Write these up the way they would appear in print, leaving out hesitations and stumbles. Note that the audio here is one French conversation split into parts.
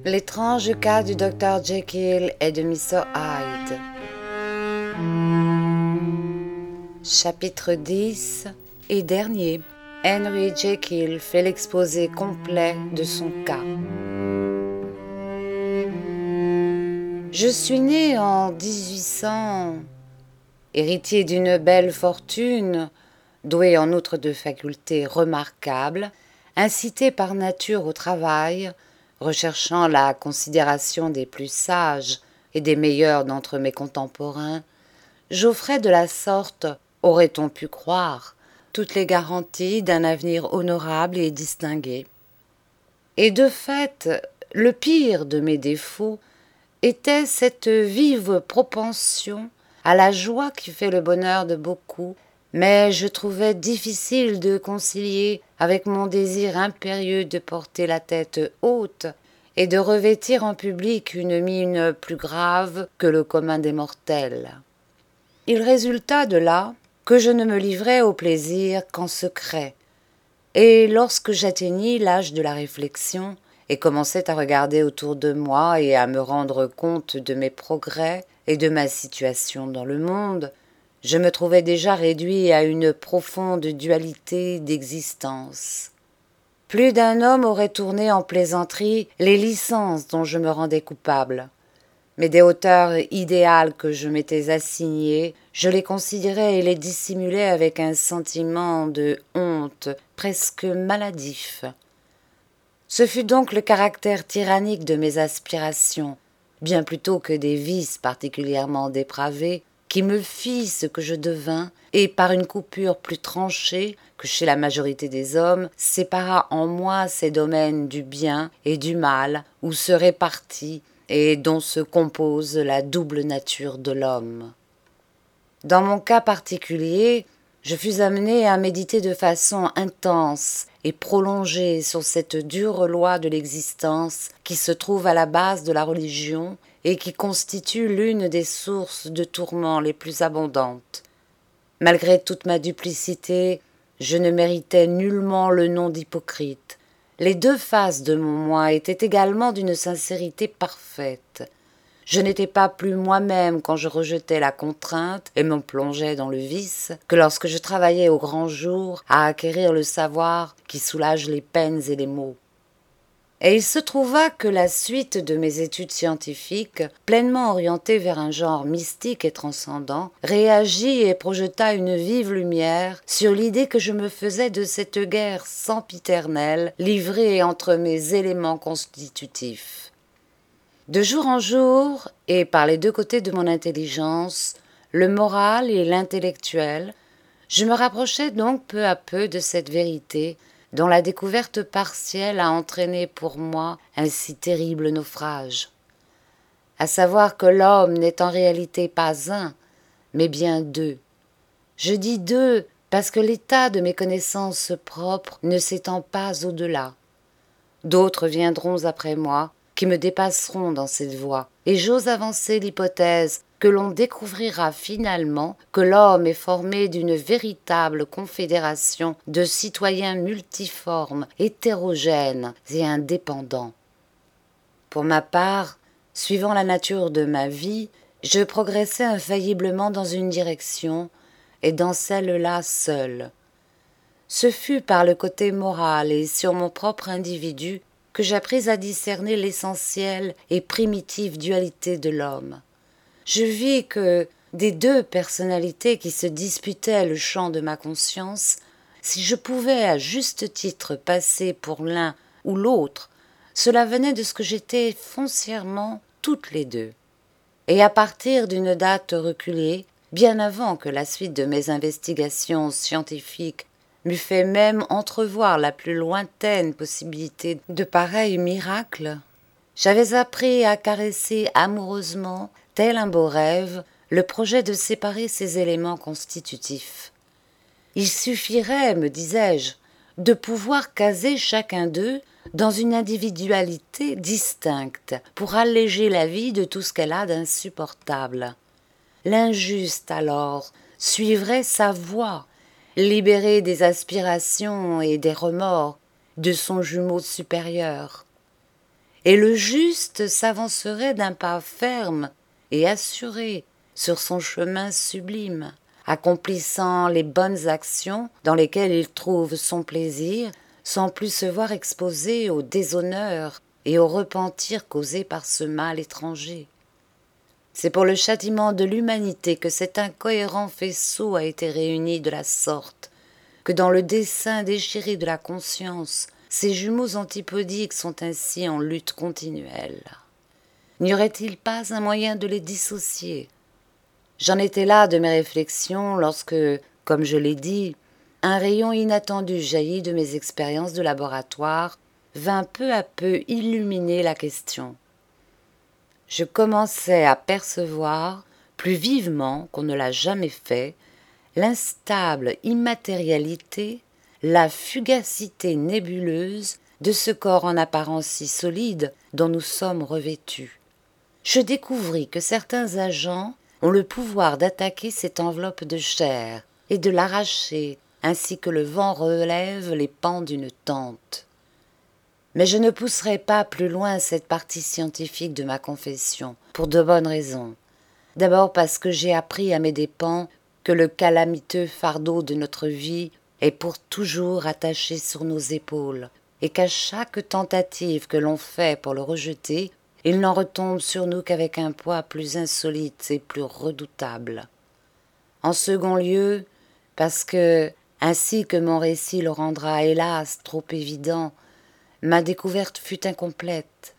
L'étrange cas du Dr Jekyll et de Mr Hyde. Chapitre 10 et dernier. Henry Jekyll fait l'exposé complet de son cas. Je suis né en 1800, héritier d'une belle fortune, doué en outre de facultés remarquables, incité par nature au travail, recherchant la considération des plus sages et des meilleurs d'entre mes contemporains, j'offrais de la sorte, aurait-on pu croire, toutes les garanties d'un avenir honorable et distingué. Et de fait, le pire de mes défauts était cette vive propension à la joie qui fait le bonheur de beaucoup, mais je trouvais difficile de concilier avec mon désir impérieux de porter la tête haute et de revêtir en public une mine plus grave que le commun des mortels. Il résulta de là que je ne me livrais au plaisir qu'en secret, et lorsque j'atteignis l'âge de la réflexion et commençai à regarder autour de moi et à me rendre compte de mes progrès et de ma situation dans le monde, je me trouvais déjà réduit à une profonde dualité d'existence. Plus d'un homme aurait tourné en plaisanterie les licences dont je me rendais coupable. Mais des hauteurs idéales que je m'étais assignées, je les considérais et les dissimulais avec un sentiment de honte presque maladif. Ce fut donc le caractère tyrannique de mes aspirations, bien plutôt que des vices particulièrement dépravés, qui me fit ce que je devins, et par une coupure plus tranchée que chez la majorité des hommes, sépara en moi ces domaines du bien et du mal, où se répartit et dont se compose la double nature de l'homme. Dans mon cas particulier, je fus amené à méditer de façon intense et prolongée sur cette dure loi de l'existence qui se trouve à la base de la religion et qui constitue l'une des sources de tourments les plus abondantes. Malgré toute ma duplicité, je ne méritais nullement le nom d'hypocrite. Les deux faces de mon moi étaient également d'une sincérité parfaite. Je n'étais pas plus moi-même quand je rejetais la contrainte et me plongeais dans le vice que lorsque je travaillais au grand jour à acquérir le savoir qui soulage les peines et les maux. Et il se trouva que la suite de mes études scientifiques, pleinement orientées vers un genre mystique et transcendant, réagit et projeta une vive lumière sur l'idée que je me faisais de cette guerre sempiternelle livrée entre mes éléments constitutifs. De jour en jour, et par les deux côtés de mon intelligence, le moral et l'intellectuel, je me rapprochais donc peu à peu de cette vérité dont la découverte partielle a entraîné pour moi un si terrible naufrage. À savoir que l'homme n'est en réalité pas un, mais bien deux. Je dis deux parce que l'état de mes connaissances propres ne s'étend pas au-delà. D'autres viendront après moi, qui me dépasseront dans cette voie, et j'ose avancer l'hypothèse que l'on découvrira finalement que l'homme est formé d'une véritable confédération de citoyens multiformes, hétérogènes et indépendants. Pour ma part, suivant la nature de ma vie, je progressais infailliblement dans une direction, et dans celle-là seule. Ce fut par le côté moral et sur mon propre individu que j'appris à discerner l'essentielle et primitive dualité de l'homme. Je vis que, des deux personnalités qui se disputaient le champ de ma conscience, si je pouvais à juste titre passer pour l'un ou l'autre, cela venait de ce que j'étais foncièrement toutes les deux. Et à partir d'une date reculée, bien avant que la suite de mes investigations scientifiques m'eût fait même entrevoir la plus lointaine possibilité de pareils miracles, j'avais appris à caresser amoureusement, tel un beau rêve, le projet de séparer ces éléments constitutifs. Il suffirait, me disais-je, de pouvoir caser chacun d'eux dans une individualité distincte pour alléger la vie de tout ce qu'elle a d'insupportable. L'injuste, alors, suivrait sa voie, libéré des aspirations et des remords de son jumeau supérieur. et le juste s'avancerait d'un pas ferme et assuré sur son chemin sublime, accomplissant les bonnes actions dans lesquelles il trouve son plaisir, sans plus se voir exposé au déshonneur et au repentir causé par ce mal étranger. C'est pour le châtiment de l'humanité que cet incohérent faisceau a été réuni de la sorte, que dans le dessein déchiré de la conscience, ces jumeaux antipodiques sont ainsi en lutte continuelle. N'y aurait-il pas un moyen de les dissocier? J'en étais là de mes réflexions lorsque, comme je l'ai dit, un rayon inattendu jailli de mes expériences de laboratoire vint peu à peu illuminer la question. Je commençais à percevoir, plus vivement qu'on ne l'a jamais fait, l'instable immatérialité, la fugacité nébuleuse de ce corps en apparence si solide dont nous sommes revêtus. Je découvris que certains agents ont le pouvoir d'attaquer cette enveloppe de chair et de l'arracher, ainsi que le vent relève les pans d'une tente. Mais je ne pousserai pas plus loin cette partie scientifique de ma confession, pour de bonnes raisons. D'abord parce que j'ai appris à mes dépens que le calamiteux fardeau de notre vie est pour toujours attaché sur nos épaules, et qu'à chaque tentative que l'on fait pour le rejeter, il n'en retombe sur nous qu'avec un poids plus insolite et plus redoutable. En second lieu, parce que, ainsi que mon récit le rendra hélas trop évident, ma découverte fut incomplète.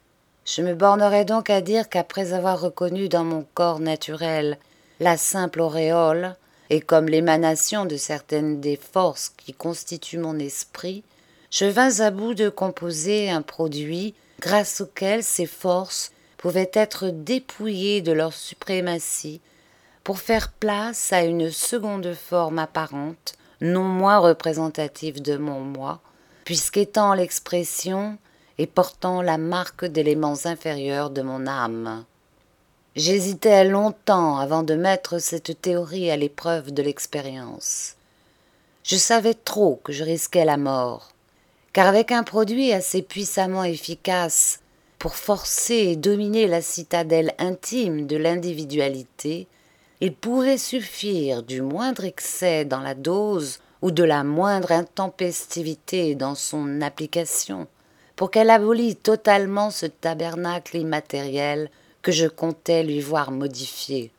Je me bornerai donc à dire qu'après avoir reconnu dans mon corps naturel la simple auréole, et comme l'émanation de certaines des forces qui constituent mon esprit, je vins à bout de composer un produit grâce auquel ces forces pouvaient être dépouillées de leur suprématie pour faire place à une seconde forme apparente, non moins représentative de mon moi, puisqu'étant l'expression et portant la marque d'éléments inférieurs de mon âme. J'hésitais longtemps avant de mettre cette théorie à l'épreuve de l'expérience. Je savais trop que je risquais la mort, car avec un produit assez puissamment efficace pour forcer et dominer la citadelle intime de l'individualité, il pouvait suffire du moindre excès dans la dose ou de la moindre intempestivité dans son application pour qu'elle abolît totalement ce tabernacle immatériel que je comptais lui voir modifié.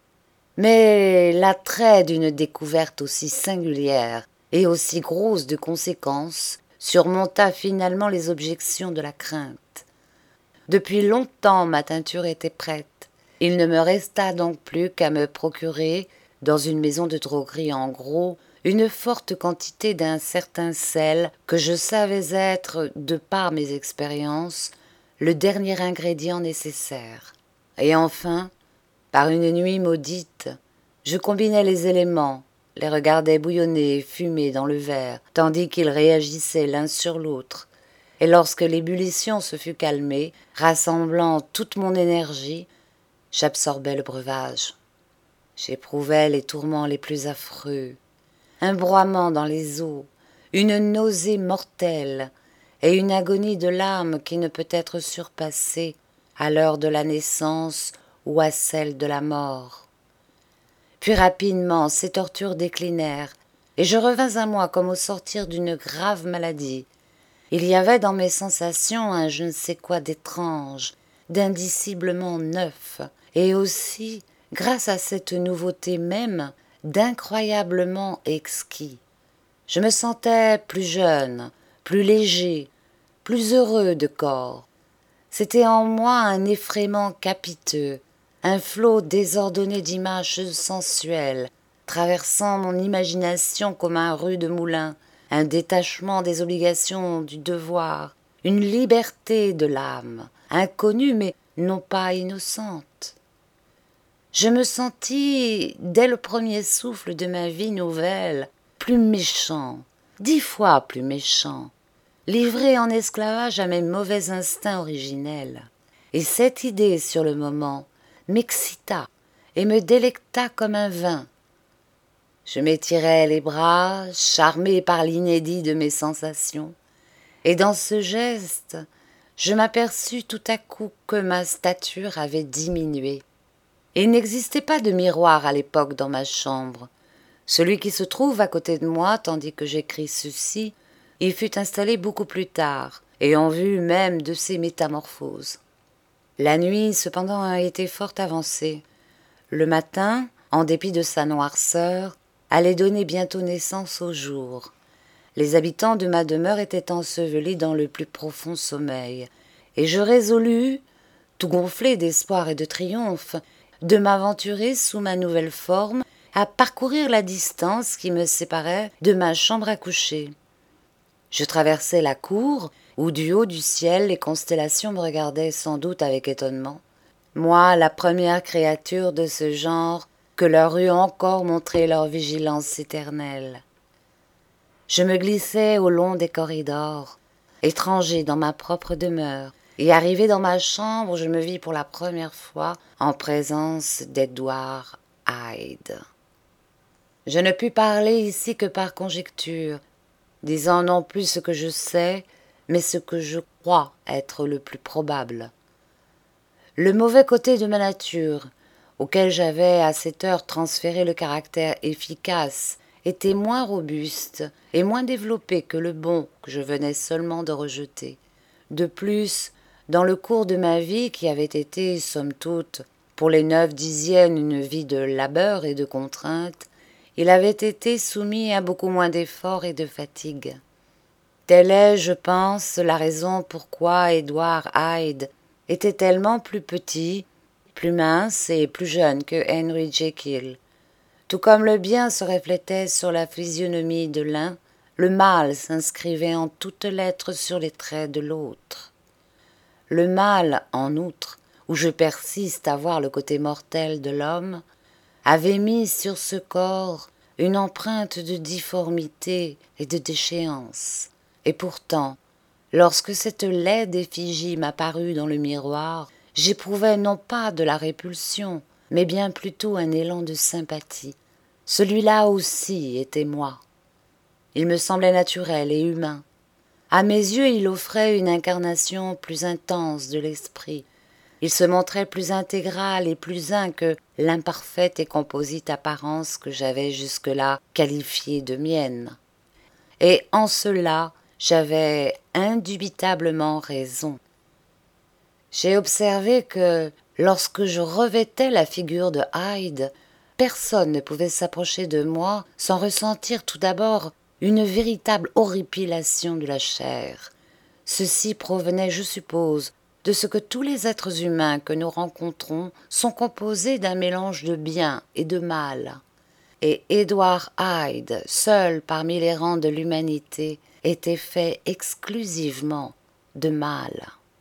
Mais l'attrait d'une découverte aussi singulière et aussi grosse de conséquences surmonta finalement les objections de la crainte. Depuis longtemps ma teinture était prête. Il ne me resta donc plus qu'à me procurer, dans une maison de droguerie en gros, une forte quantité d'un certain sel que je savais être, de par mes expériences, le dernier ingrédient nécessaire. Et enfin, par une nuit maudite, je combinais les éléments, les regardais bouillonner et fumer dans le verre, tandis qu'ils réagissaient l'un sur l'autre. Et lorsque l'ébullition se fut calmée, rassemblant toute mon énergie, j'absorbais le breuvage. J'éprouvais les tourments les plus affreux, un broiement dans les os, une nausée mortelle et une agonie de l'âme qui ne peut être surpassée à l'heure de la naissance ou à celle de la mort. Puis rapidement ces tortures déclinèrent, et je revins à moi comme au sortir d'une grave maladie. Il y avait dans mes sensations un je ne sais quoi d'étrange, d'indiciblement neuf, et aussi, grâce à cette nouveauté même, d'incroyablement exquis. Je me sentais plus jeune, plus léger, plus heureux de corps. C'était en moi un effraiement capiteux, un flot désordonné d'images sensuelles, traversant mon imagination comme un rude moulin, un détachement des obligations du devoir, une liberté de l'âme, inconnue mais non pas innocente. Je me sentis, dès le premier souffle de ma vie nouvelle, plus méchant, 10 fois plus méchant, livré en esclavage à mes mauvais instincts originels. Et cette idée, sur le moment, m'excita et me délecta comme un vin. Je m'étirai les bras, charmé par l'inédit de mes sensations, et dans ce geste, je m'aperçus tout à coup que ma stature avait diminué. Il n'existait pas de miroir à l'époque dans ma chambre. Celui qui se trouve à côté de moi, tandis que j'écris ceci, y fut installé beaucoup plus tard, et en vue même de ses métamorphoses. La nuit, cependant, a été fort avancée. Le matin, en dépit de sa noirceur, allait donner bientôt naissance au jour. Les habitants de ma demeure étaient ensevelis dans le plus profond sommeil, et je résolus, tout gonflé d'espoir et de triomphe, de m'aventurer sous ma nouvelle forme à parcourir la distance qui me séparait de ma chambre à coucher. Je traversai la cour, où du haut du ciel les constellations me regardaient sans doute avec étonnement. Moi, la première créature de ce genre que leur eût encore montré leur vigilance éternelle. Je me glissai au long des corridors, étranger dans ma propre demeure, et arrivé dans ma chambre, je me vis pour la première fois en présence d'Edward Hyde. Je ne pus parler ici que par conjecture, disant non plus ce que je sais, mais ce que je crois être le plus probable. Le mauvais côté de ma nature, auquel j'avais à cette heure transféré le caractère efficace, était moins robuste et moins développé que le bon que je venais seulement de rejeter. De plus, dans le cours de ma vie, qui avait été, somme toute, pour les 9/10 une vie de labeur et de contrainte, il avait été soumis à beaucoup moins d'efforts et de fatigue. Telle est, je pense, la raison pourquoi Edward Hyde était tellement plus petit, plus mince et plus jeune que Henry Jekyll. Tout comme le bien se reflétait sur la physionomie de l'un, le mal s'inscrivait en toutes lettres sur les traits de l'autre. Le mal, en outre, où je persiste à voir le côté mortel de l'homme, avait mis sur ce corps une empreinte de difformité et de déchéance. Et pourtant, lorsque cette laide effigie m'apparut dans le miroir, j'éprouvai non pas de la répulsion, mais bien plutôt un élan de sympathie. Celui-là aussi était moi. Il me semblait naturel et humain. À mes yeux, il offrait une incarnation plus intense de l'esprit. Il se montrait plus intégral et plus un que l'imparfaite et composite apparence que j'avais jusque-là qualifiée de mienne. Et en cela, j'avais indubitablement raison. J'ai observé que, lorsque je revêtais la figure de Hyde, personne ne pouvait s'approcher de moi sans ressentir tout d'abord une véritable horripilation de la chair. Ceci provenait, je suppose, de ce que tous les êtres humains que nous rencontrons sont composés d'un mélange de bien et de mal. Et Edward Hyde, seul parmi les rangs de l'humanité, était fait exclusivement de mal.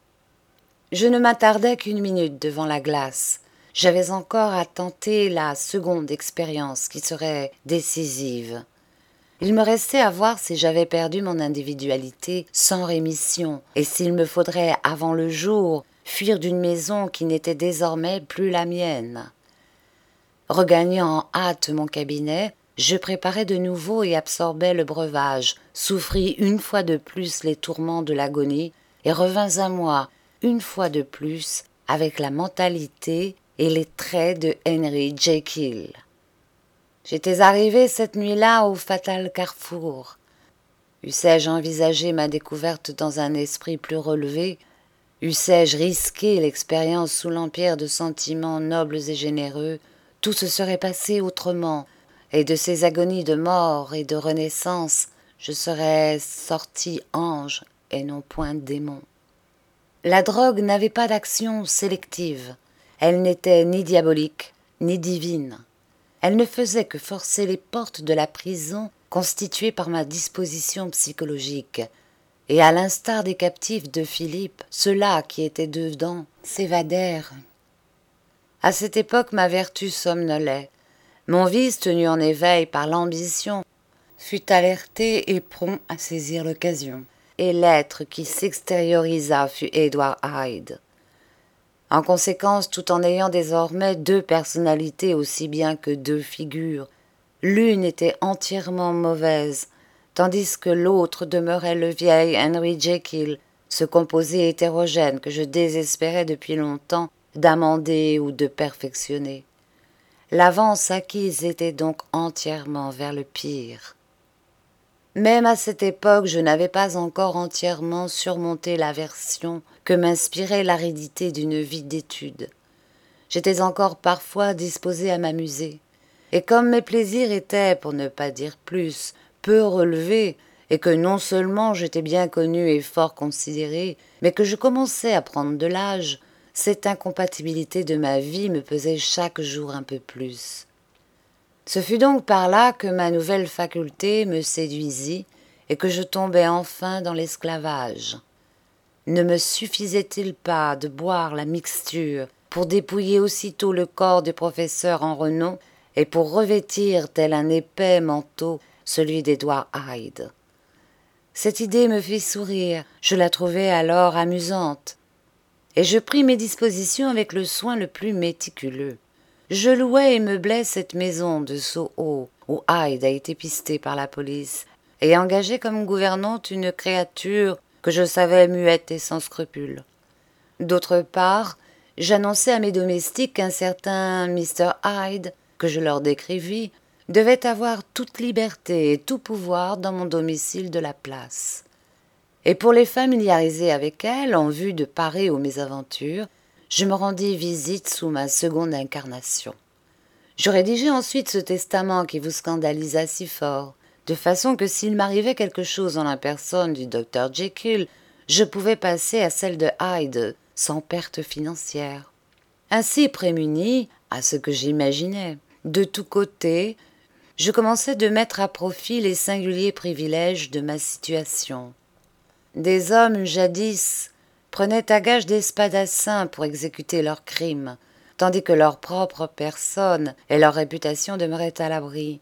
Je ne m'attardai qu'une minute devant la glace. J'avais encore à tenter la seconde expérience qui serait décisive. Il me restait à voir si j'avais perdu mon individualité sans rémission, et s'il me faudrait, avant le jour, fuir d'une maison qui n'était désormais plus la mienne. Regagnant en hâte mon cabinet, je préparai de nouveau et absorbai le breuvage, souffris une fois de plus les tourments de l'agonie, et revins à moi, une fois de plus, avec la mentalité et les traits de Henry Jekyll. J'étais arrivé cette nuit-là au fatal carrefour. Eussé-je envisagé ma découverte dans un esprit plus relevé, eussé-je risqué l'expérience sous l'empire de sentiments nobles et généreux, tout se serait passé autrement, et de ces agonies de mort et de renaissance, je serais sorti ange et non point démon. La drogue n'avait pas d'action sélective. Elle n'était ni diabolique, ni divine. Elle ne faisait que forcer les portes de la prison constituée par ma disposition psychologique, et à l'instar des captifs de Philippe, ceux-là qui étaient dedans s'évadèrent. À cette époque, ma vertu somnolait. Mon vice, tenu en éveil par l'ambition, fut alerté et prompt à saisir l'occasion. Et l'être qui s'extériorisa fut Edward Hyde. En conséquence, tout en ayant désormais deux personnalités aussi bien que deux figures, l'une était entièrement mauvaise, tandis que l'autre demeurait le vieil Henry Jekyll, ce composé hétérogène que je désespérais depuis longtemps d'amender ou de perfectionner. L'avance acquise était donc entièrement vers le pire. Même à cette époque, je n'avais pas encore entièrement surmonté l'aversion que m'inspirait l'aridité d'une vie d'études. J'étais encore parfois disposée à m'amuser, et comme mes plaisirs étaient, pour ne pas dire plus, peu relevés, et que non seulement j'étais bien connue et fort considérée, mais que je commençais à prendre de l'âge, cette incompatibilité de ma vie me pesait chaque jour un peu plus. Ce fut donc par là que ma nouvelle faculté me séduisit et que je tombai enfin dans l'esclavage. Ne me suffisait-il pas de boire la mixture pour dépouiller aussitôt le corps du professeur en renom et pour revêtir tel un épais manteau celui d'Edward Hyde? Cette idée me fit sourire, je la trouvai alors amusante, et je pris mes dispositions avec le soin le plus méticuleux. Je louai et meublai cette maison de Soho, où Hyde a été pisté par la police, et engagé comme gouvernante une créature que je savais muette et sans scrupules. D'autre part, j'annonçai à mes domestiques qu'un certain Mr. Hyde, que je leur décrivis, devait avoir toute liberté et tout pouvoir dans mon domicile de la place. Et pour les familiariser avec elle, en vue de parer aux mésaventures, je me rendis visite sous ma seconde incarnation. Je rédigeai ensuite ce testament qui vous scandalisa si fort, de façon que s'il m'arrivait quelque chose en la personne du docteur Jekyll, je pouvais passer à celle de Hyde sans perte financière. Ainsi prémuni, à ce que j'imaginais, de tous côtés, je commençai de mettre à profit les singuliers privilèges de ma situation. Des hommes, jadis, prenaient à gage des spadassins pour exécuter leurs crimes, tandis que leur propre personne et leur réputation demeuraient à l'abri.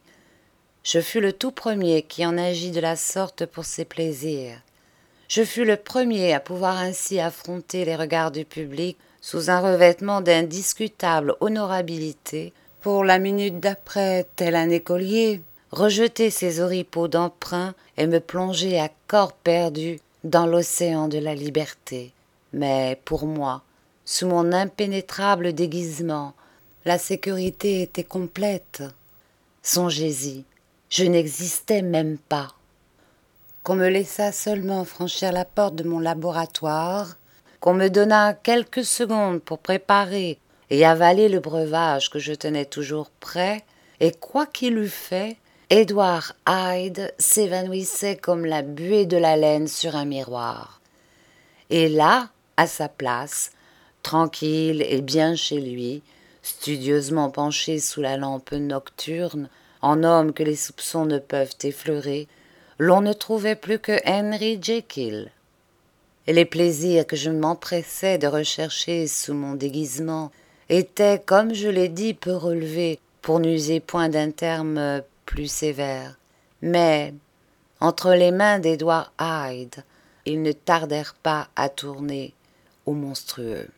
Je fus le tout premier qui en agit de la sorte pour ses plaisirs. Je fus le premier à pouvoir ainsi affronter les regards du public sous un revêtement d'indiscutable honorabilité, pour la minute d'après, tel un écolier, rejeter ses oripeaux d'emprunt et me plonger à corps perdu dans l'océan de la liberté. Mais pour moi, sous mon impénétrable déguisement, la sécurité était complète. Songez-y, je n'existais même pas. Qu'on me laissât seulement franchir la porte de mon laboratoire, qu'on me donnât quelques secondes pour préparer et avaler le breuvage que je tenais toujours prêt, et quoi qu'il eût fait, Edward Hyde s'évanouissait comme la buée de la laine sur un miroir. Et là, à sa place, tranquille et bien chez lui, studieusement penché sous la lampe nocturne, en homme que les soupçons ne peuvent effleurer, l'on ne trouvait plus que Henry Jekyll. Et les plaisirs que je m'empressais de rechercher sous mon déguisement étaient, comme je l'ai dit, peu relevés, pour n'user point d'un terme plus sévère. Mais, entre les mains d'Edward Hyde, ils ne tardèrent pas à tourner au monstrueux.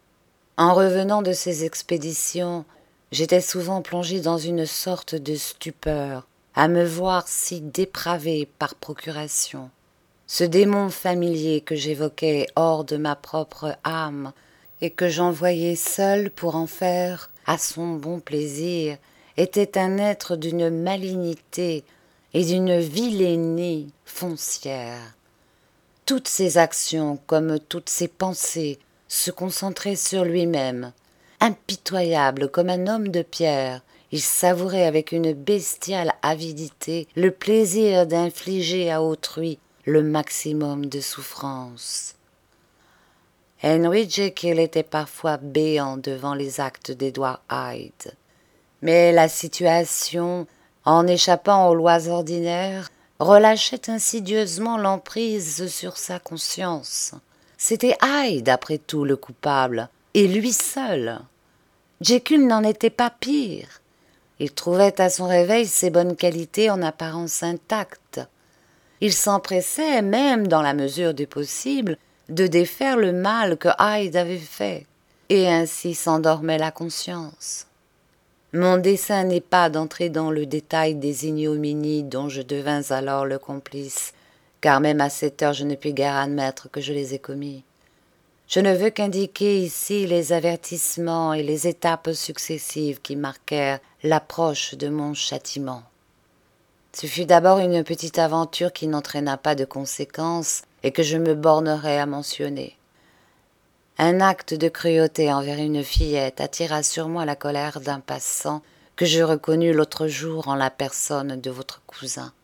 En revenant de ces expéditions, j'étais souvent plongé dans une sorte de stupeur, à me voir si dépravé par procuration. Ce démon familier que j'évoquais hors de ma propre âme et que j'envoyais seul pour en faire, à son bon plaisir, était un être d'une malignité et d'une vilainie foncière. Toutes ses actions, comme toutes ses pensées, se concentraient sur lui-même. Impitoyable comme un homme de pierre, il savourait avec une bestiale avidité le plaisir d'infliger à autrui le maximum de souffrance. Henry Jekyll était parfois béant devant les actes d'Edward Hyde. Mais la situation, en échappant aux lois ordinaires, relâchait insidieusement l'emprise sur sa conscience. C'était Hyde, après tout, le coupable, et lui seul. Jekyll n'en était pas pire. Il trouvait à son réveil ses bonnes qualités en apparence intactes. Il s'empressait, même dans la mesure du possible, de défaire le mal que Hyde avait fait, et ainsi s'endormait la conscience. Mon dessein n'est pas d'entrer dans le détail des ignominies dont je devins alors le complice, car même à cette heure je ne puis guère admettre que je les ai commis. Je ne veux qu'indiquer ici les avertissements et les étapes successives qui marquèrent l'approche de mon châtiment. Ce fut d'abord une petite aventure qui n'entraîna pas de conséquences et que je me bornerai à mentionner. Un acte de cruauté envers une fillette attira sur moi la colère d'un passant que je reconnus l'autre jour en la personne de votre cousin.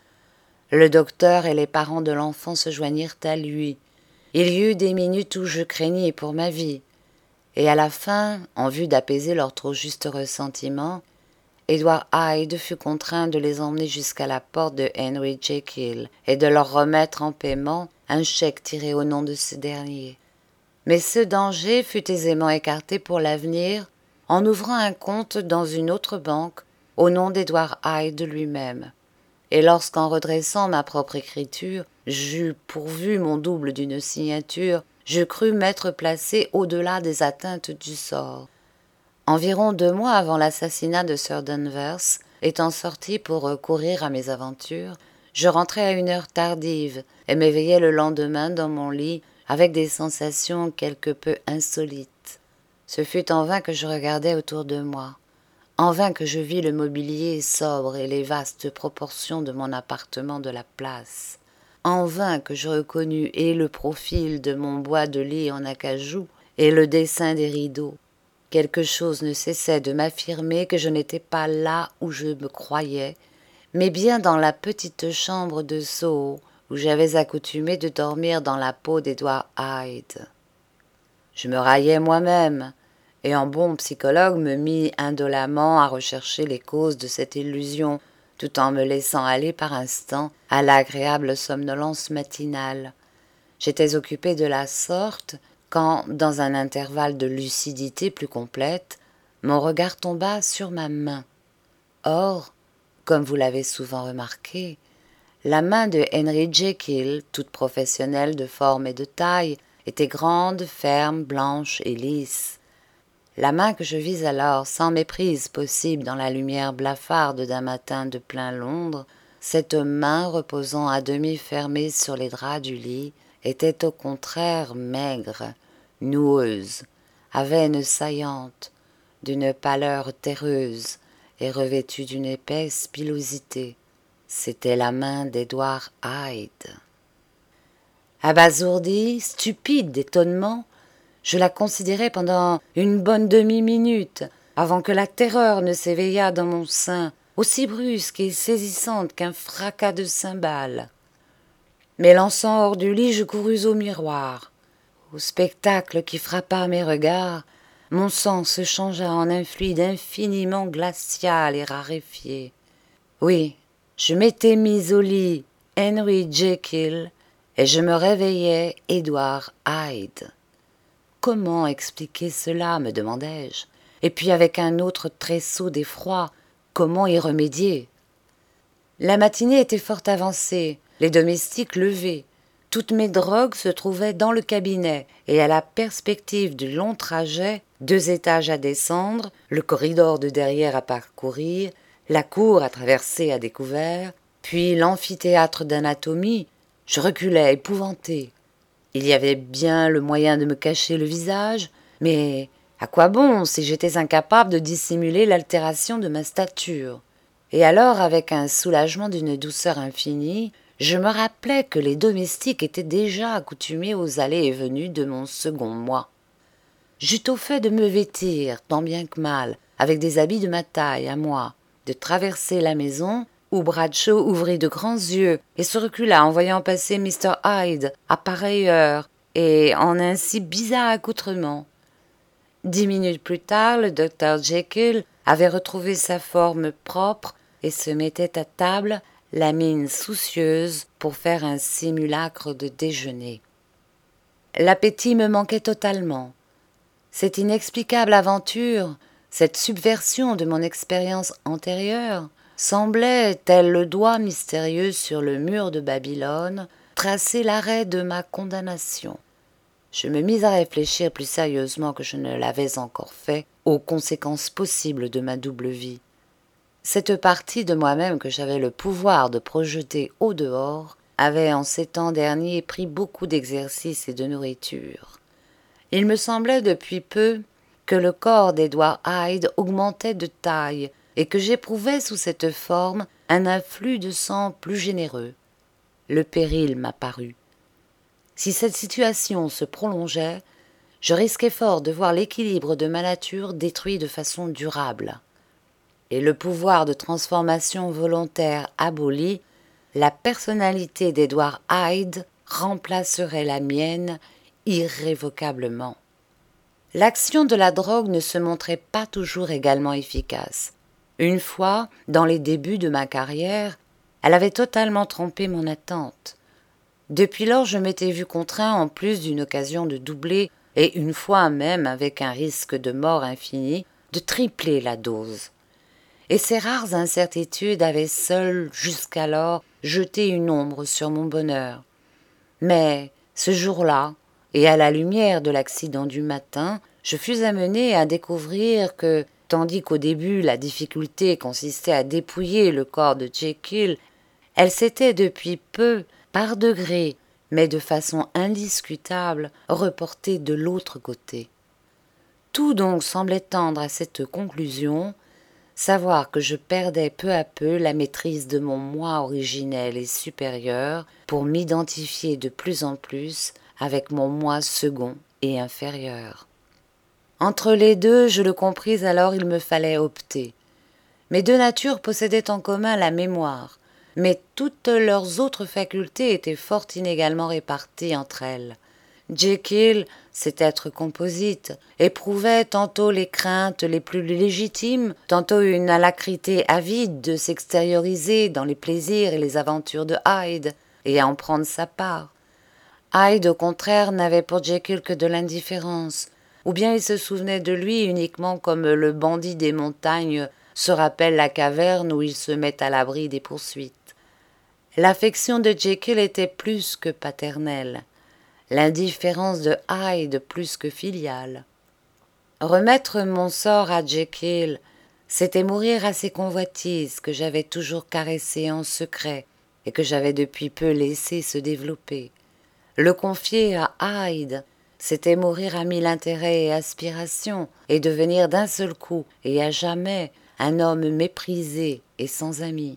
Le docteur et les parents de l'enfant se joignirent à lui. Il y eut des minutes où je craignis pour ma vie, et à la fin, en vue d'apaiser leur trop juste ressentiment, Edward Hyde fut contraint de les emmener jusqu'à la porte de Henry Jekyll et de leur remettre en paiement un chèque tiré au nom de ce dernier. Mais ce danger fut aisément écarté pour l'avenir en ouvrant un compte dans une autre banque au nom d'Edward Hyde lui-même. Et lorsqu'en redressant ma propre écriture, j'eus pourvu mon double d'une signature, je crus m'être placé au-delà des atteintes du sort. Environ 2 mois avant l'assassinat de Sir Danvers, étant sorti pour recourir à mes aventures, je rentrai à une heure tardive et m'éveillai le lendemain dans mon lit avec des sensations quelque peu insolites. Ce fut en vain que je regardai autour de moi. En vain que je vis le mobilier sobre et les vastes proportions de mon appartement de la place. En vain que je reconnus et le profil de mon bois de lit en acajou et le dessin des rideaux. Quelque chose ne cessait de m'affirmer que je n'étais pas là où je me croyais, mais bien dans la petite chambre de Soho où j'avais accoutumé de dormir dans la peau d'Edward Hyde. Je me raillai moi-même, et en bon psychologue me mis indolemment à rechercher les causes de cette illusion, tout en me laissant aller par instants à l'agréable somnolence matinale. J'étais occupé de la sorte quand, dans un intervalle de lucidité plus complète, mon regard tomba sur ma main. Or, comme vous l'avez souvent remarqué, la main de Henry Jekyll, toute professionnelle de forme et de taille, était grande, ferme, blanche et lisse. La main que je vis alors, sans méprise possible dans la lumière blafarde d'un matin de plein Londres, cette main reposant à demi fermée sur les draps du lit, était au contraire maigre, noueuse, à veines saillantes, d'une pâleur terreuse et revêtue d'une épaisse pilosité. C'était la main d'Edward Hyde. Abasourdi, stupide d'étonnement, je la considérai pendant une bonne demi-minute, avant que la terreur ne s'éveillât dans mon sein, aussi brusque et saisissante qu'un fracas de cymbales. M'élançant hors du lit, je courus au miroir. Au spectacle qui frappa mes regards, mon sang se changea en un fluide infiniment glacial et raréfié. Oui, je m'étais mis au lit Henry Jekyll et je me réveillais Edward Hyde. Comment expliquer cela, me demandai-je, et puis avec un autre tressaut d'effroi, comment y remédier? La matinée était fort avancée, les domestiques levés. Toutes mes drogues se trouvaient dans le cabinet, et à la perspective du long trajet, 2 étages à descendre, le corridor de derrière à parcourir, la cour à traverser à découvert, puis l'amphithéâtre d'anatomie, je reculais épouvanté. Il y avait bien le moyen de me cacher le visage, mais à quoi bon si j'étais incapable de dissimuler l'altération de ma stature? Et alors, avec un soulagement d'une douceur infinie, je me rappelais que les domestiques étaient déjà accoutumés aux allées et venues de mon second moi. J'eus au fait de me vêtir, tant bien que mal, avec des habits de ma taille à moi, de traverser la maison, où Bradshaw ouvrit de grands yeux et se recula en voyant passer Mr. Hyde à pareille heure et en un si bizarre accoutrement. 10 minutes plus tard, le docteur Jekyll avait retrouvé sa forme propre et se mettait à table, la mine soucieuse, pour faire un simulacre de déjeuner. L'appétit me manquait totalement. Cette inexplicable aventure, cette subversion de mon expérience antérieure, semblait, tel le doigt mystérieux sur le mur de Babylone, tracer l'arrêt de ma condamnation. Je me mis à réfléchir plus sérieusement que je ne l'avais encore fait aux conséquences possibles de ma double vie. Cette partie de moi-même que j'avais le pouvoir de projeter au dehors avait en ces temps derniers pris beaucoup d'exercice et de nourriture. Il me semblait depuis peu que le corps d'Edward Hyde augmentait de taille et que j'éprouvais sous cette forme un afflux de sang plus généreux. Le péril m'apparut. Si cette situation se prolongeait, je risquais fort de voir l'équilibre de ma nature détruit de façon durable. Et le pouvoir de transformation volontaire aboli, la personnalité d'Edward Hyde remplacerait la mienne irrévocablement. L'action de la drogue ne se montrait pas toujours également efficace. Une fois, dans les débuts de ma carrière, elle avait totalement trompé mon attente. Depuis lors, je m'étais vu contraint, en plus d'une occasion de doubler, et une fois même avec un risque de mort infini, de tripler la dose. Et ces rares incertitudes avaient seules, jusqu'alors, jeté une ombre sur mon bonheur. Mais, ce jour-là, et à la lumière de l'accident du matin, je fus amené à découvrir que, tandis qu'au début la difficulté consistait à dépouiller le corps de Jekyll, elle s'était depuis peu, par degrés, mais de façon indiscutable, reportée de l'autre côté. Tout donc semblait tendre à cette conclusion, savoir que je perdais peu à peu la maîtrise de mon moi originel et supérieur pour m'identifier de plus en plus avec mon moi second et inférieur. Entre les deux, je le compris alors, il me fallait opter. Mes deux natures possédaient en commun la mémoire, mais toutes leurs autres facultés étaient fort inégalement réparties entre elles. Jekyll, cet être composite, éprouvait tantôt les craintes les plus légitimes, tantôt une alacrité avide de s'extérioriser dans les plaisirs et les aventures de Hyde, et à en prendre sa part. Hyde, au contraire, n'avait pour Jekyll que de l'indifférence, ou bien il se souvenait de lui uniquement comme le bandit des montagnes se rappelle la caverne où il se met à l'abri des poursuites. L'affection de Jekyll était plus que paternelle, l'indifférence de Hyde plus que filiale. Remettre mon sort à Jekyll, c'était mourir à ces convoitises que j'avais toujours caressées en secret et que j'avais depuis peu laissé se développer. Le confier à Hyde, c'était mourir à mille intérêts et aspirations et devenir d'un seul coup et à jamais un homme méprisé et sans amis.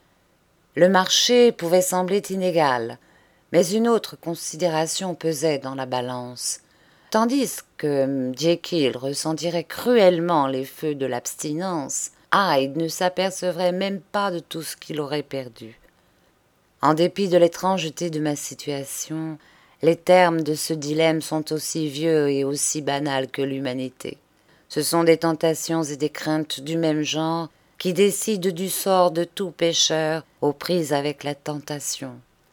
Le marché pouvait sembler inégal, mais une autre considération pesait dans la balance. Tandis que Jekyll ressentirait cruellement les feux de l'abstinence, Hyde ne s'apercevrait même pas de tout ce qu'il aurait perdu. En dépit de l'étrangeté de ma situation, les termes de ce dilemme sont aussi vieux et aussi banals que l'humanité. Ce sont des tentations et des craintes du même genre qui décident du sort de tout pécheur aux prises avec la tentation.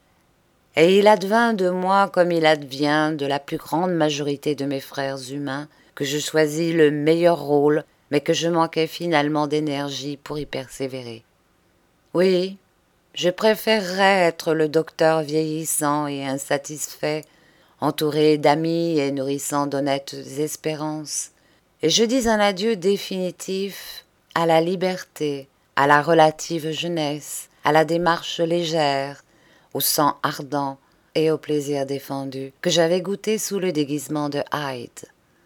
Et il advint de moi comme il advient de la plus grande majorité de mes frères humains, que je choisis le meilleur rôle, mais que je manquais finalement d'énergie pour y persévérer. Oui, je préférerais être le docteur vieillissant et insatisfait, entouré d'amis et nourrissant d'honnêtes espérances, et je dis un adieu définitif à la liberté, à la relative jeunesse, à la démarche légère, au sang ardent et au plaisir défendu que j'avais goûté sous le déguisement de Hyde.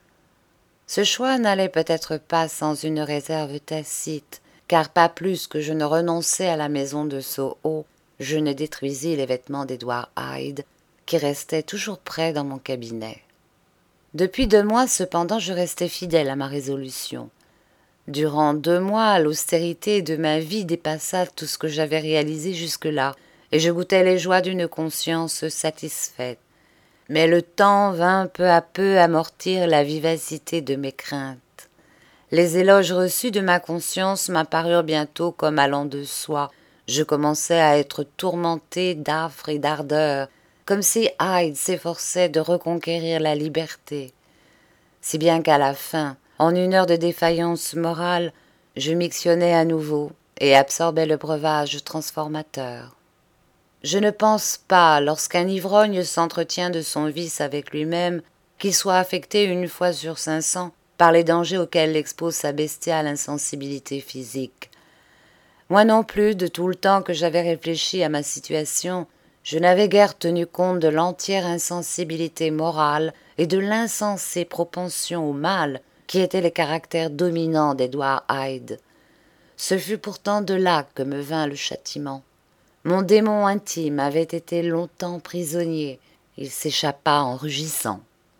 Ce choix n'allait peut-être pas sans une réserve tacite, car pas plus que je ne renonçais à la maison de Soho, je ne détruisis les vêtements d'Edward Hyde, qui restaient toujours prêts dans mon cabinet. Depuis 2 mois, cependant, je restais fidèle à ma résolution. Durant 2 mois, l'austérité de ma vie dépassa tout ce que j'avais réalisé jusque-là, et je goûtais les joies d'une conscience satisfaite. Mais le temps vint peu à peu amortir la vivacité de mes craintes. Les éloges reçus de ma conscience m'apparurent bientôt comme allant de soi. Je commençais à être tourmenté d'affre et d'ardeur, comme si Hyde s'efforçait de reconquérir la liberté. Si bien qu'à la fin, en une heure de défaillance morale, je mictionnais à nouveau et absorbais le breuvage transformateur. Je ne pense pas, lorsqu'un ivrogne s'entretient de son vice avec lui-même, qu'il soit affecté une fois sur 500 par les dangers auxquels l'expose sa bestiale insensibilité physique. Moi non plus, de tout le temps que j'avais réfléchi à ma situation, Je n'avais guère tenu compte de l'entière insensibilité morale et de l'insensée propension au mal qui étaient les caractères dominants d'Edward Hyde. Ce fut pourtant de là que me vint le châtiment. Mon démon intime avait été longtemps prisonnier. Il s'échappa en rugissant.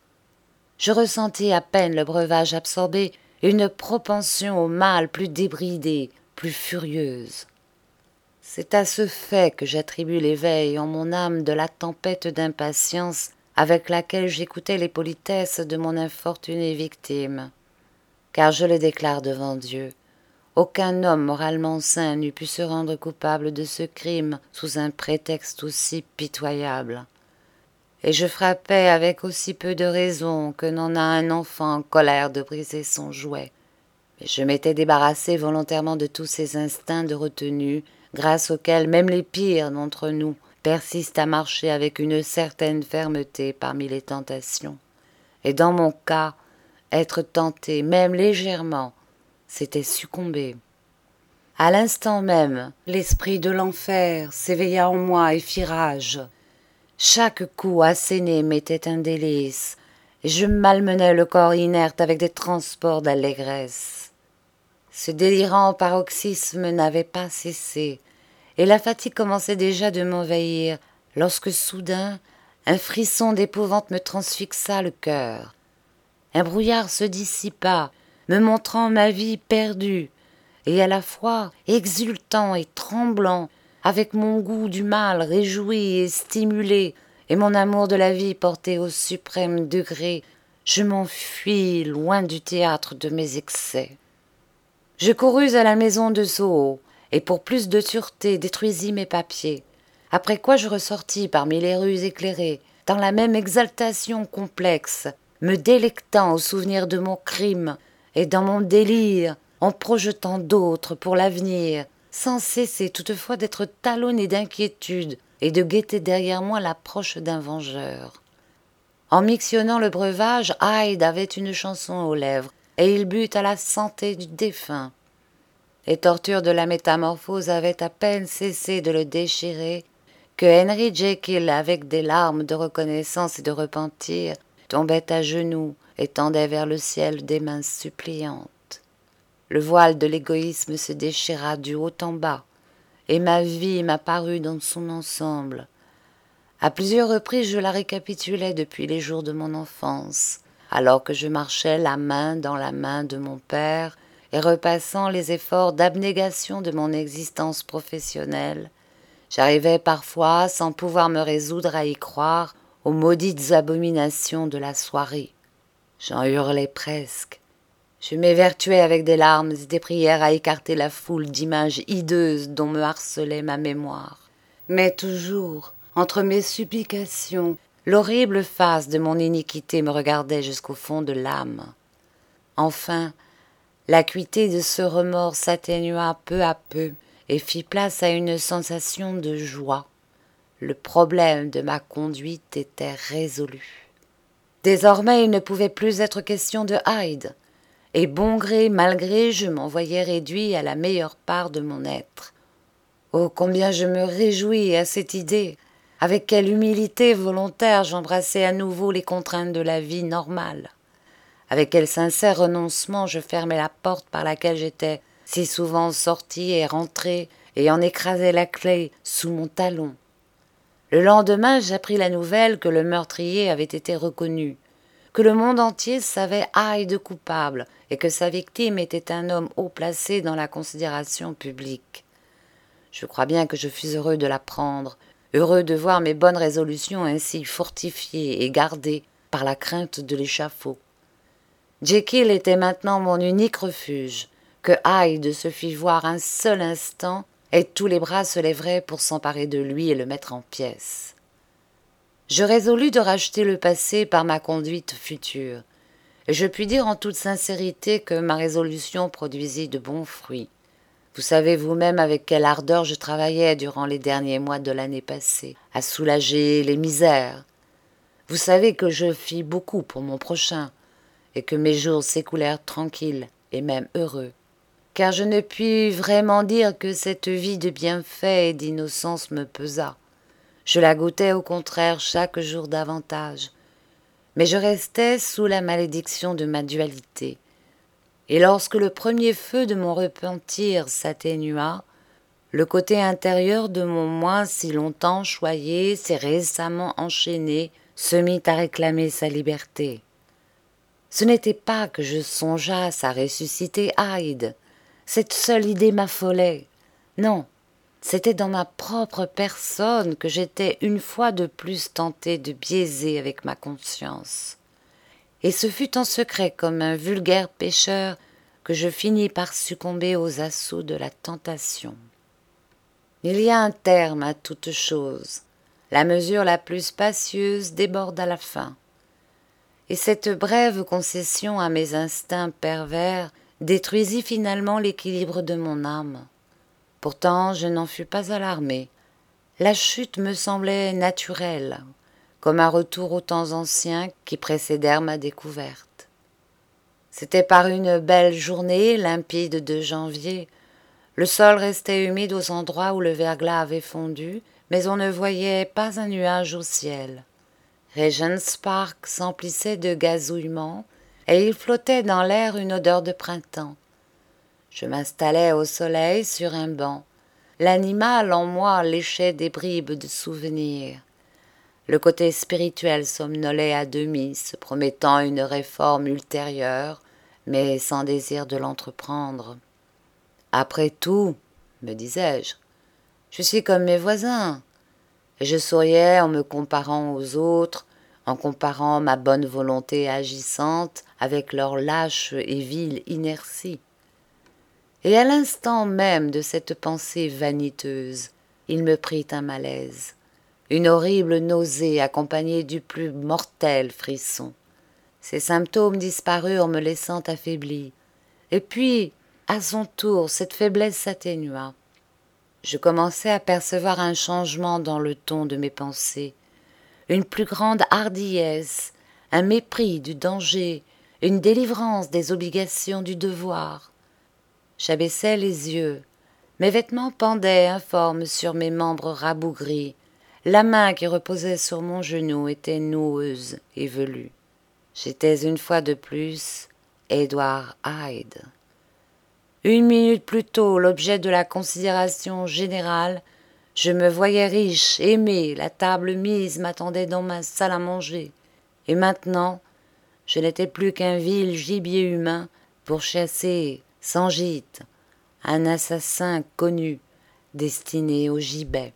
Je ressentis à peine le breuvage absorbé, une propension au mal plus débridée, plus furieuse. C'est à ce fait que j'attribue l'éveil en mon âme de la tempête d'impatience avec laquelle j'écoutais les politesses de mon infortunée victime. Car je le déclare devant Dieu, aucun homme moralement sain n'eût pu se rendre coupable de ce crime sous un prétexte aussi pitoyable. Et je frappais avec aussi peu de raison que n'en a un enfant en colère de briser son jouet. Mais je m'étais débarrassé volontairement de tous ces instincts de retenue, grâce auxquels même les pires d'entre nous persistent à marcher avec une certaine fermeté parmi les tentations. Et dans mon cas, être tenté, même légèrement, c'était succomber. À l'instant même, l'esprit de l'enfer s'éveilla en moi et fit rage. Chaque coup asséné m'était un délice, et je malmenais le corps inerte avec des transports d'allégresse. Ce délirant paroxysme n'avait pas cessé, et la fatigue commençait déjà de m'envahir, lorsque soudain un frisson d'épouvante me transfixa le cœur. Un brouillard se dissipa, me montrant ma vie perdue, et à la fois exultant et tremblant, avec mon goût du mal réjoui et stimulé, et mon amour de la vie porté au suprême degré, je m'enfuis loin du théâtre de mes excès. Je courus à la maison de Soho, et pour plus de sûreté détruisis mes papiers, après quoi je ressortis parmi les rues éclairées, dans la même exaltation complexe, me délectant au souvenir de mon crime, et dans mon délire, en projetant d'autres pour l'avenir, sans cesser toutefois d'être talonné d'inquiétude et de guetter derrière moi l'approche d'un vengeur. En mictionnant le breuvage, Hyde avait une chanson aux lèvres, et il but à la santé du défunt. Les tortures de la métamorphose avaient à peine cessé de le déchirer, que Henry Jekyll, avec des larmes de reconnaissance et de repentir, tombait à genoux et tendait vers le ciel des mains suppliantes. Le voile de l'égoïsme se déchira du haut en bas, et ma vie m'apparut dans son ensemble. À plusieurs reprises je la récapitulais depuis les jours de mon enfance, alors que je marchais la main dans la main de mon père, et repassant les efforts d'abnégation de mon existence professionnelle, j'arrivais parfois, sans pouvoir me résoudre à y croire, aux maudites abominations de la soirée. J'en hurlais presque. Je m'évertuais avec des larmes et des prières à écarter la foule d'images hideuses dont me harcelait ma mémoire. Mais toujours, entre mes supplications, l'horrible face de mon iniquité me regardait jusqu'au fond de l'âme. Enfin, l'acuité de ce remords s'atténua peu à peu et fit place à une sensation de joie. Le problème de ma conduite était résolu. Désormais, il ne pouvait plus être question de Hyde, et bon gré, mal gré, je m'en voyais réduit à la meilleure part de mon être. Oh, combien je me réjouis à cette idée! Avec quelle humilité volontaire j'embrassais à nouveau les contraintes de la vie normale! Avec quel sincère renoncement je fermais la porte par laquelle j'étais si souvent sorti et rentré, et en écrasais la clé sous mon talon! Le lendemain, j'appris la nouvelle que le meurtrier avait été reconnu, que le monde entier savait Hyde coupable et que sa victime était un homme haut placé dans la considération publique. Je crois bien que je fus heureux de l'apprendre, heureux de voir mes bonnes résolutions ainsi fortifiées et gardées par la crainte de l'échafaud. Jekyll était maintenant mon unique refuge, que Hyde se fît voir un seul instant, et tous les bras se lèveraient pour s'emparer de lui et le mettre en pièces. Je résolus de racheter le passé par ma conduite future, et je puis dire en toute sincérité que ma résolution produisit de bons fruits. Vous savez vous-même avec quelle ardeur je travaillais durant les derniers mois de l'année passée, à soulager les misères. Vous savez que je fis beaucoup pour mon prochain, et que mes jours s'écoulèrent tranquilles et même heureux. Car je ne puis vraiment dire que cette vie de bienfaits et d'innocence me pesa. Je la goûtais au contraire chaque jour davantage. Mais je restais sous la malédiction de ma dualité. Et lorsque le premier feu de mon repentir s'atténua, le côté intérieur de mon moi si longtemps choyé, si récemment enchaîné, se mit à réclamer sa liberté. Ce n'était pas que je songeasse à ressusciter Hyde. Cette seule idée m'affolait. Non, c'était dans ma propre personne que j'étais une fois de plus tentée de biaiser avec ma conscience. Et ce fut en secret comme un vulgaire pécheur que je finis par succomber aux assauts de la tentation. Il y a un terme à toute chose. La mesure la plus spacieuse déborde à la fin. Et cette brève concession à mes instincts pervers détruisit finalement l'équilibre de mon âme. Pourtant, je n'en fus pas alarmée. La chute me semblait naturelle, comme un retour aux temps anciens qui précédèrent ma découverte. C'était par une belle journée limpide de janvier. Le sol restait humide aux endroits où le verglas avait fondu, mais on ne voyait pas un nuage au ciel. Regent's Park s'emplissait de gazouillements, et il flottait dans l'air une odeur de printemps. Je m'installai au soleil sur un banc. L'animal en moi léchait des bribes de souvenirs. Le côté spirituel somnolait à demi, se promettant une réforme ultérieure, mais sans désir de l'entreprendre. Après tout, me disais-je, je suis comme mes voisins. Et je souriais en me comparant aux autres, en comparant ma bonne volonté agissante avec leur lâche et vile inertie. Et à l'instant même de cette pensée vaniteuse, il me prit un malaise, une horrible nausée accompagnée du plus mortel frisson. Ces symptômes disparurent me laissant affaiblie. Et puis, à son tour, cette faiblesse s'atténua. Je commençai à percevoir un changement dans le ton de mes pensées, une plus grande hardiesse, un mépris du danger, une délivrance des obligations du devoir. J'abaissai les yeux, mes vêtements pendaient informes sur mes membres rabougris, la main qui reposait sur mon genou était noueuse et velue. J'étais une fois de plus Edward Hyde. 1 minute plus tôt, l'objet de la considération générale, je me voyais riche, aimé, la table mise m'attendait dans ma salle à manger. Et maintenant, je n'étais plus qu'un vil gibier humain pour chasser, sans gîte, un assassin connu, destiné au gibet.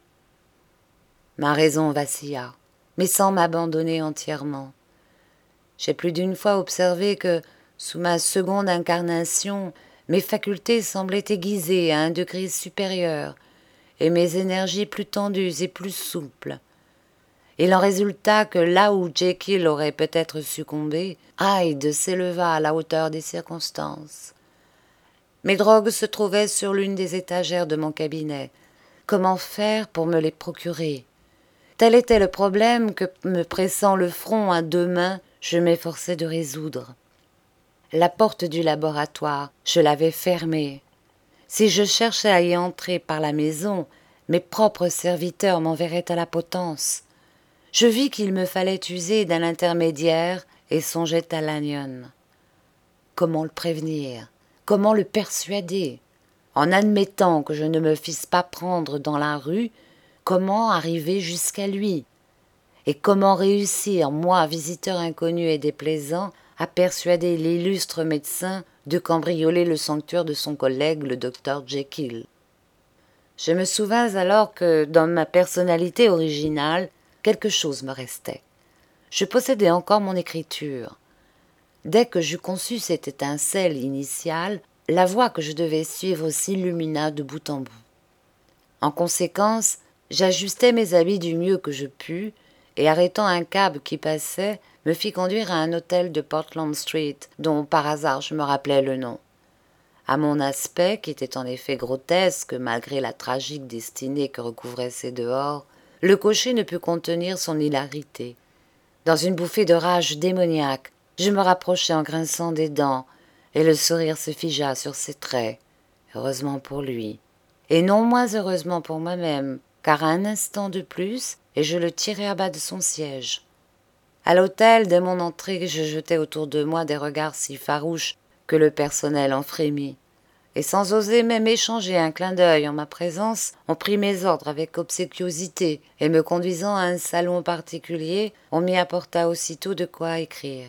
Ma raison vacilla, mais sans m'abandonner entièrement. J'ai plus d'une fois observé que, sous ma seconde incarnation, mes facultés semblaient aiguisées à un degré supérieur, et mes énergies plus tendues et plus souples. Il en résulta que là où Jekyll aurait peut-être succombé, Hyde s'éleva à la hauteur des circonstances. Mes drogues se trouvaient sur l'une des étagères de mon cabinet. Comment faire pour me les procurer? Tel était le problème que, me pressant le front à 2 mains, je m'efforçais de résoudre. La porte du laboratoire, je l'avais fermée. Si je cherchais à y entrer par la maison, mes propres serviteurs m'enverraient à la potence. Je vis qu'il me fallait user d'un intermédiaire et songeais à Lanyon. Comment le prévenir? Comment le persuader? En admettant que je ne me fisse pas prendre dans la rue, comment arriver jusqu'à lui? Et comment réussir, moi, visiteur inconnu et déplaisant, à persuader l'illustre médecin de cambrioler le sanctuaire de son collègue, le docteur Jekyll. Je me souvins alors que, dans ma personnalité originale, quelque chose me restait. Je possédais encore mon écriture. Dès que j'eus conçu cette étincelle initiale, la voie que je devais suivre s'illumina de bout en bout. En conséquence, j'ajustai mes habits du mieux que je pus, et arrêtant un cab qui passait, me fit conduire à un hôtel de Portland Street, dont par hasard je me rappelais le nom. À mon aspect, qui était en effet grotesque malgré la tragique destinée que recouvraient ses dehors, le cocher ne put contenir son hilarité. Dans une bouffée de rage démoniaque, je me rapprochai en grinçant des dents, et le sourire se figea sur ses traits, heureusement pour lui, et non moins heureusement pour moi-même, car un instant de plus, et je le tirais à bas de son siège. À l'hôtel, dès mon entrée, je jetais autour de moi des regards si farouches que le personnel en frémit. Et sans oser même échanger un clin d'œil en ma présence, on prit mes ordres avec obséquiosité, et me conduisant à un salon particulier, on m'y apporta aussitôt de quoi écrire.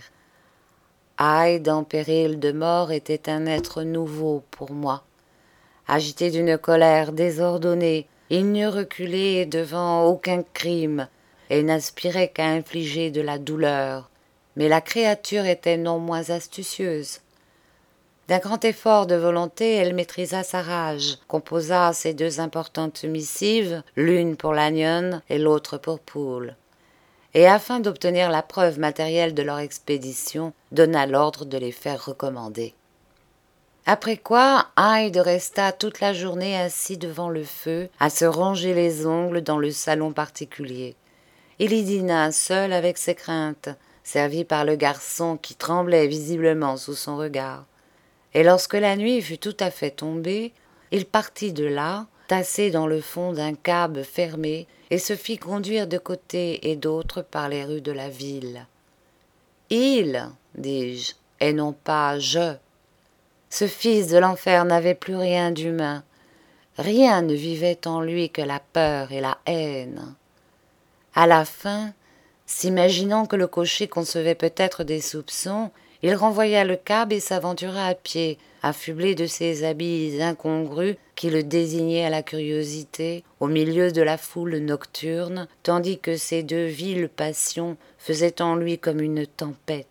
Hyde en péril de mort était un être nouveau pour moi. Agité d'une colère désordonnée, il n'eût reculé devant aucun crime, et n'aspirait qu'à infliger de la douleur. Mais la créature était non moins astucieuse. D'un grand effort de volonté, elle maîtrisa sa rage, composa ces deux importantes missives, l'une pour Lanyon et l'autre pour Poole. Et afin d'obtenir la preuve matérielle de leur expédition, donna l'ordre de les faire recommander. Après quoi, Hyde resta toute la journée assis devant le feu, à se ronger les ongles dans le salon particulier. Il y dîna seul avec ses craintes, servi par le garçon qui tremblait visiblement sous son regard. Et lorsque la nuit fut tout à fait tombée, il partit de là, tassé dans le fond d'un cab fermé, et se fit conduire de côté et d'autre par les rues de la ville. « Il, dis-je, et non pas je. Ce fils de l'enfer n'avait plus rien d'humain. Rien ne vivait en lui que la peur et la haine. À la fin, s'imaginant que le cocher concevait peut-être des soupçons, il renvoya le cab et s'aventura à pied, affublé de ses habits incongrus qui le désignaient à la curiosité, au milieu de la foule nocturne, tandis que ces deux viles passions faisaient en lui comme une tempête.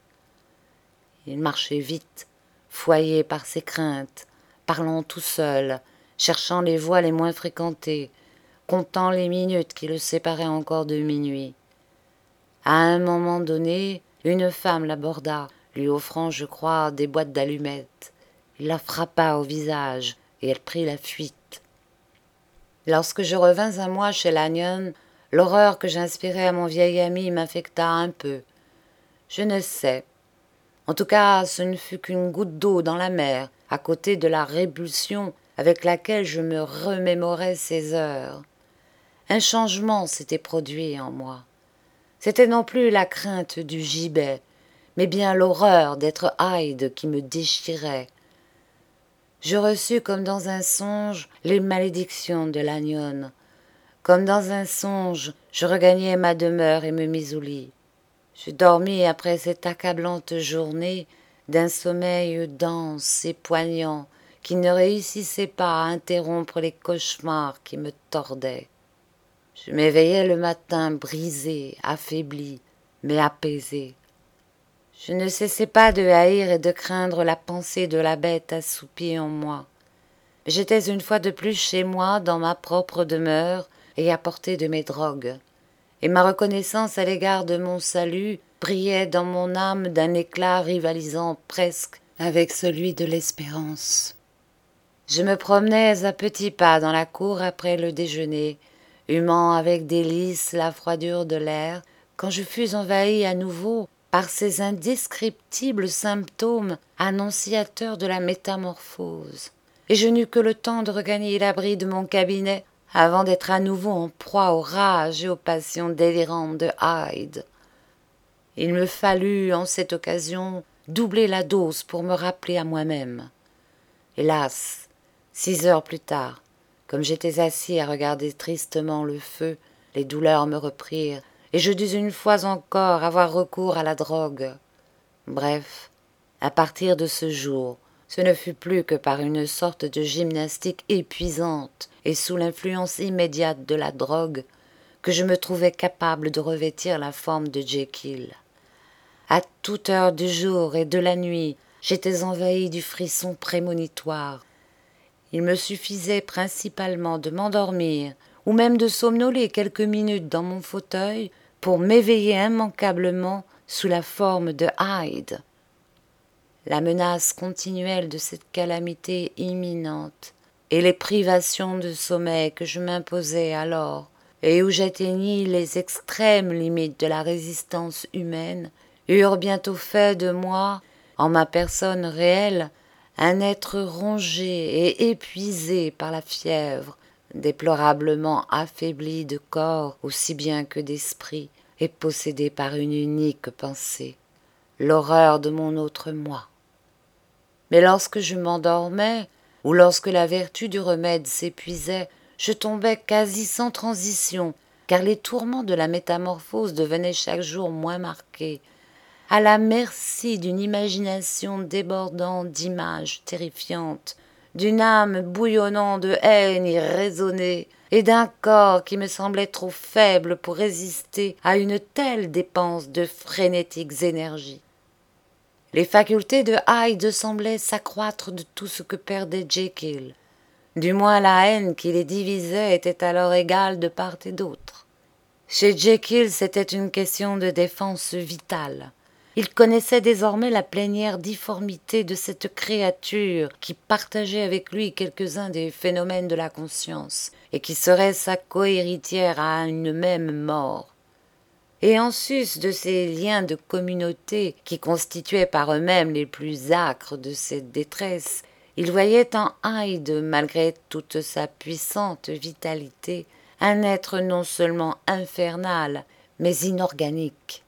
Il marchait vite, foyé par ses craintes, parlant tout seul, cherchant les voies les moins fréquentées, comptant les minutes qui le séparaient encore de minuit. À un moment donné, une femme l'aborda, lui offrant, je crois, des boîtes d'allumettes. Il la frappa au visage, et elle prit la fuite. Lorsque je revins un mois chez Lanyon, l'horreur que j'inspirais à mon vieil ami m'affecta un peu. Je ne sais. En tout cas, ce ne fut qu'une goutte d'eau dans la mer, à côté de la répulsion avec laquelle je me remémorais ces heures. Un changement s'était produit en moi. C'était non plus la crainte du gibet, mais bien l'horreur d'être Hyde qui me déchirait. Je reçus comme dans un songe les malédictions de Lanyon. Comme dans un songe, je regagnai ma demeure et me mis au lit. Je dormis après cette accablante journée d'un sommeil dense et poignant qui ne réussissait pas à interrompre les cauchemars qui me tordaient. Je m'éveillai le matin brisé, affaibli, mais apaisé. Je ne cessais pas de haïr et de craindre la pensée de la bête assoupie en moi. J'étais une fois de plus chez moi, dans ma propre demeure, et à portée de mes drogues. Et ma reconnaissance à l'égard de mon salut brillait dans mon âme d'un éclat rivalisant presque avec celui de l'espérance. Je me promenais à petits pas dans la cour après le déjeuner, humant avec délice la froidure de l'air, quand je fus envahi à nouveau par ces indescriptibles symptômes annonciateurs de la métamorphose, et je n'eus que le temps de regagner l'abri de mon cabinet avant d'être à nouveau en proie aux rages et aux passions délirantes de Hyde. Il me fallut, en cette occasion, doubler la dose pour me rappeler à moi-même. Hélas, 6 heures plus tard, comme j'étais assis à regarder tristement le feu, les douleurs me reprirent, et je dus une fois encore avoir recours à la drogue. Bref, à partir de ce jour, ce ne fut plus que par une sorte de gymnastique épuisante et sous l'influence immédiate de la drogue que je me trouvais capable de revêtir la forme de Jekyll. À toute heure du jour et de la nuit, j'étais envahi du frisson prémonitoire. Il me suffisait principalement de m'endormir ou même de somnoler quelques minutes dans mon fauteuil pour m'éveiller immanquablement sous la forme de Hyde. La menace continuelle de cette calamité imminente et les privations de sommeil que je m'imposais alors et où j'atteignis les extrêmes limites de la résistance humaine eurent bientôt fait de moi, en ma personne réelle, un être rongé et épuisé par la fièvre, déplorablement affaibli de corps aussi bien que d'esprit, et possédé par une unique pensée, l'horreur de mon autre moi. Mais lorsque je m'endormais, ou lorsque la vertu du remède s'épuisait, je tombais quasi sans transition, car les tourments de la métamorphose devenaient chaque jour moins marqués, à la merci d'une imagination débordant d'images terrifiantes, d'une âme bouillonnant de haine irraisonnée, et d'un corps qui me semblait trop faible pour résister à une telle dépense de frénétiques énergies. Les facultés de Hyde semblaient s'accroître de tout ce que perdait Jekyll. Du moins la haine qui les divisait était alors égale de part et d'autre. Chez Jekyll, c'était une question de défense vitale. Il connaissait désormais la plénière difformité de cette créature qui partageait avec lui quelques-uns des phénomènes de la conscience et qui serait sa cohéritière à une même mort. Et en sus de ces liens de communauté qui constituaient par eux-mêmes les plus âcres de cette détresse, il voyait en Hyde, malgré toute sa puissante vitalité, un être non seulement infernal, mais inorganique.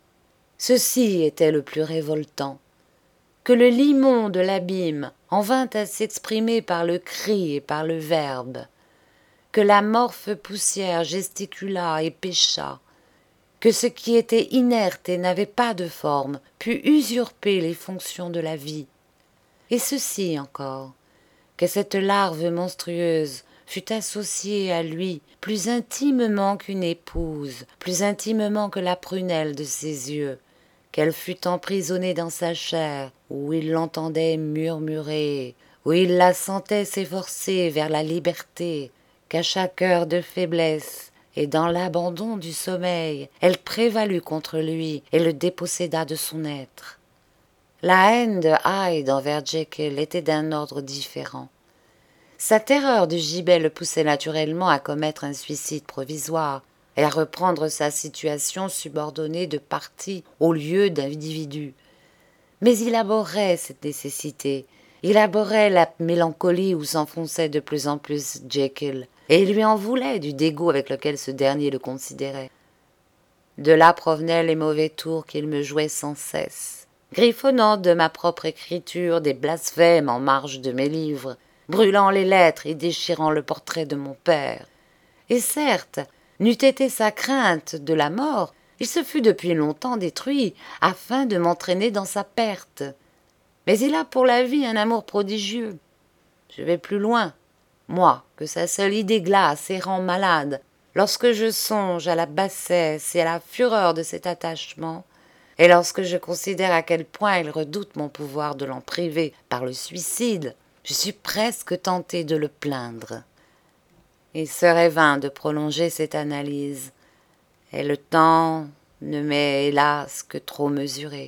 Ceci était le plus révoltant, que le limon de l'abîme en vint à s'exprimer par le cri et par le verbe, que l'amorphe poussière gesticula et pécha, que ce qui était inerte et n'avait pas de forme put usurper les fonctions de la vie, et ceci encore, que cette larve monstrueuse fut associée à lui plus intimement qu'une épouse, plus intimement que la prunelle de ses yeux, qu'elle fut emprisonnée dans sa chair, où il l'entendait murmurer, où il la sentait s'efforcer vers la liberté, qu'à chaque heure de faiblesse et dans l'abandon du sommeil, elle prévalut contre lui et le déposséda de son être. La haine de Hyde envers Jekyll était d'un ordre différent. Sa terreur du gibet le poussait naturellement à commettre un suicide provisoire et à reprendre sa situation subordonnée de parti au lieu d'individu. Mais il abhorrait cette nécessité, il abhorrait la mélancolie où s'enfonçait de plus en plus Jekyll, et il lui en voulait du dégoût avec lequel ce dernier le considérait. De là provenaient les mauvais tours qu'il me jouait sans cesse, griffonnant de ma propre écriture des blasphèmes en marge de mes livres, brûlant les lettres et déchirant le portrait de mon père. Et certes, n'eût été sa crainte de la mort, il se fût depuis longtemps détruit, afin de m'entraîner dans sa perte. Mais il a pour la vie un amour prodigieux. Je vais plus loin, moi, que sa seule idée glace et rend malade, lorsque je songe à la bassesse et à la fureur de cet attachement, et lorsque je considère à quel point il redoute mon pouvoir de l'en priver par le suicide, je suis presque tentée de le plaindre. Il serait vain de prolonger cette analyse, et le temps ne m'est hélas que trop mesuré.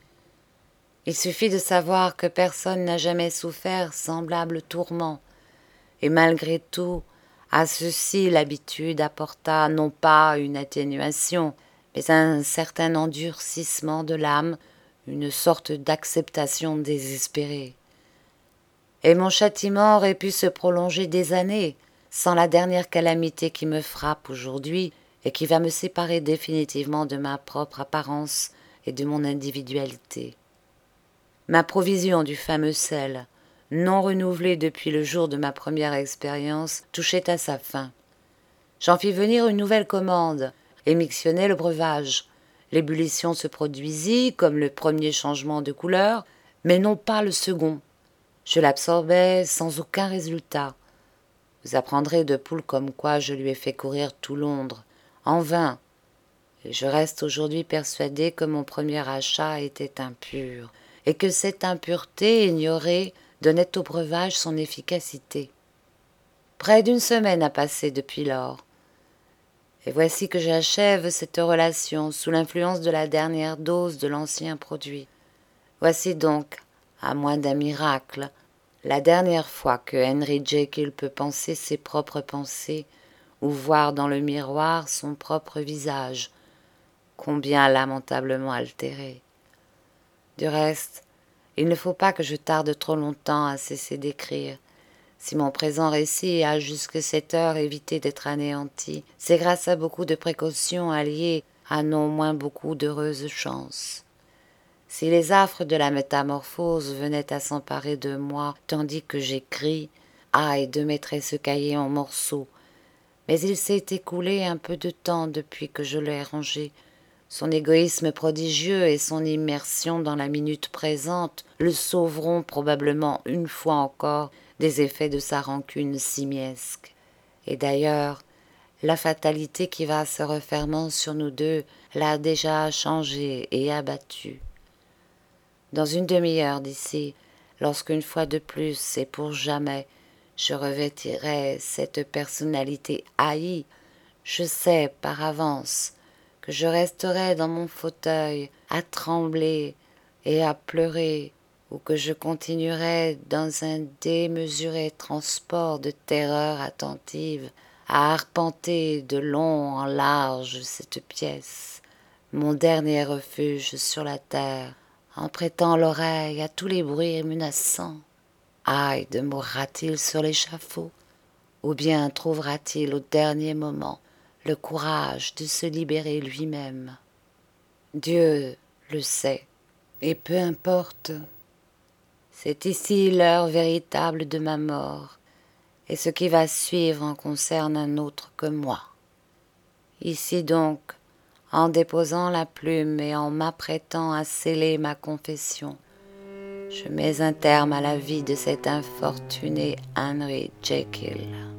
Il suffit de savoir que personne n'a jamais souffert semblable tourment, et malgré tout, à ceci l'habitude apporta non pas une atténuation, mais un certain endurcissement de l'âme, une sorte d'acceptation désespérée. Et mon châtiment aurait pu se prolonger des années, sans la dernière calamité qui me frappe aujourd'hui et qui va me séparer définitivement de ma propre apparence et de mon individualité. Ma provision du fameux sel, non renouvelée depuis le jour de ma première expérience, touchait à sa fin. J'en fis venir une nouvelle commande et mixtionnai le breuvage. L'ébullition se produisit comme le premier changement de couleur, mais non pas le second. Je l'absorbais sans aucun résultat. Vous apprendrez de Poole comme quoi je lui ai fait courir tout Londres, en vain, et je reste aujourd'hui persuadé que mon premier achat était impur, et que cette impureté ignorée donnait au breuvage son efficacité. Près d'une semaine a passé depuis lors, et voici que j'achève cette relation sous l'influence de la dernière dose de l'ancien produit. Voici donc, à moins d'un miracle, la dernière fois que Henry Jekyll peut penser ses propres pensées ou voir dans le miroir son propre visage, combien lamentablement altéré. Du reste, il ne faut pas que je tarde trop longtemps à cesser d'écrire. Si mon présent récit a jusque cette heure évité d'être anéanti, c'est grâce à beaucoup de précautions alliées à non moins beaucoup d'heureuses chances. Si les affres de la métamorphose venaient à s'emparer de moi tandis que j'écris, aïe de mettre ce cahier en morceaux. Mais il s'est écoulé un peu de temps depuis que je l'ai rangé. Son égoïsme prodigieux et son immersion dans la minute présente le sauveront probablement une fois encore des effets de sa rancune simiesque. Et d'ailleurs, la fatalité qui va se refermant sur nous deux l'a déjà changé et abattu. Dans une demi-heure d'ici, lorsqu'une fois de plus et pour jamais, je revêtirai cette personnalité haïe, je sais par avance que je resterai dans mon fauteuil à trembler et à pleurer, ou que je continuerai dans un démesuré transport de terreur attentive à arpenter de long en large cette pièce, mon dernier refuge sur la terre, en prêtant l'oreille à tous les bruits menaçants. Aïe, de mourra-t-il sur l'échafaud, ou bien trouvera-t-il au dernier moment le courage de se libérer lui-même? Dieu le sait, et peu importe. C'est ici l'heure véritable de ma mort, et ce qui va suivre en concerne un autre que moi. Ici donc, en déposant la plume et en m'apprêtant à sceller ma confession, je mets un terme à la vie de cet infortuné Henry Jekyll.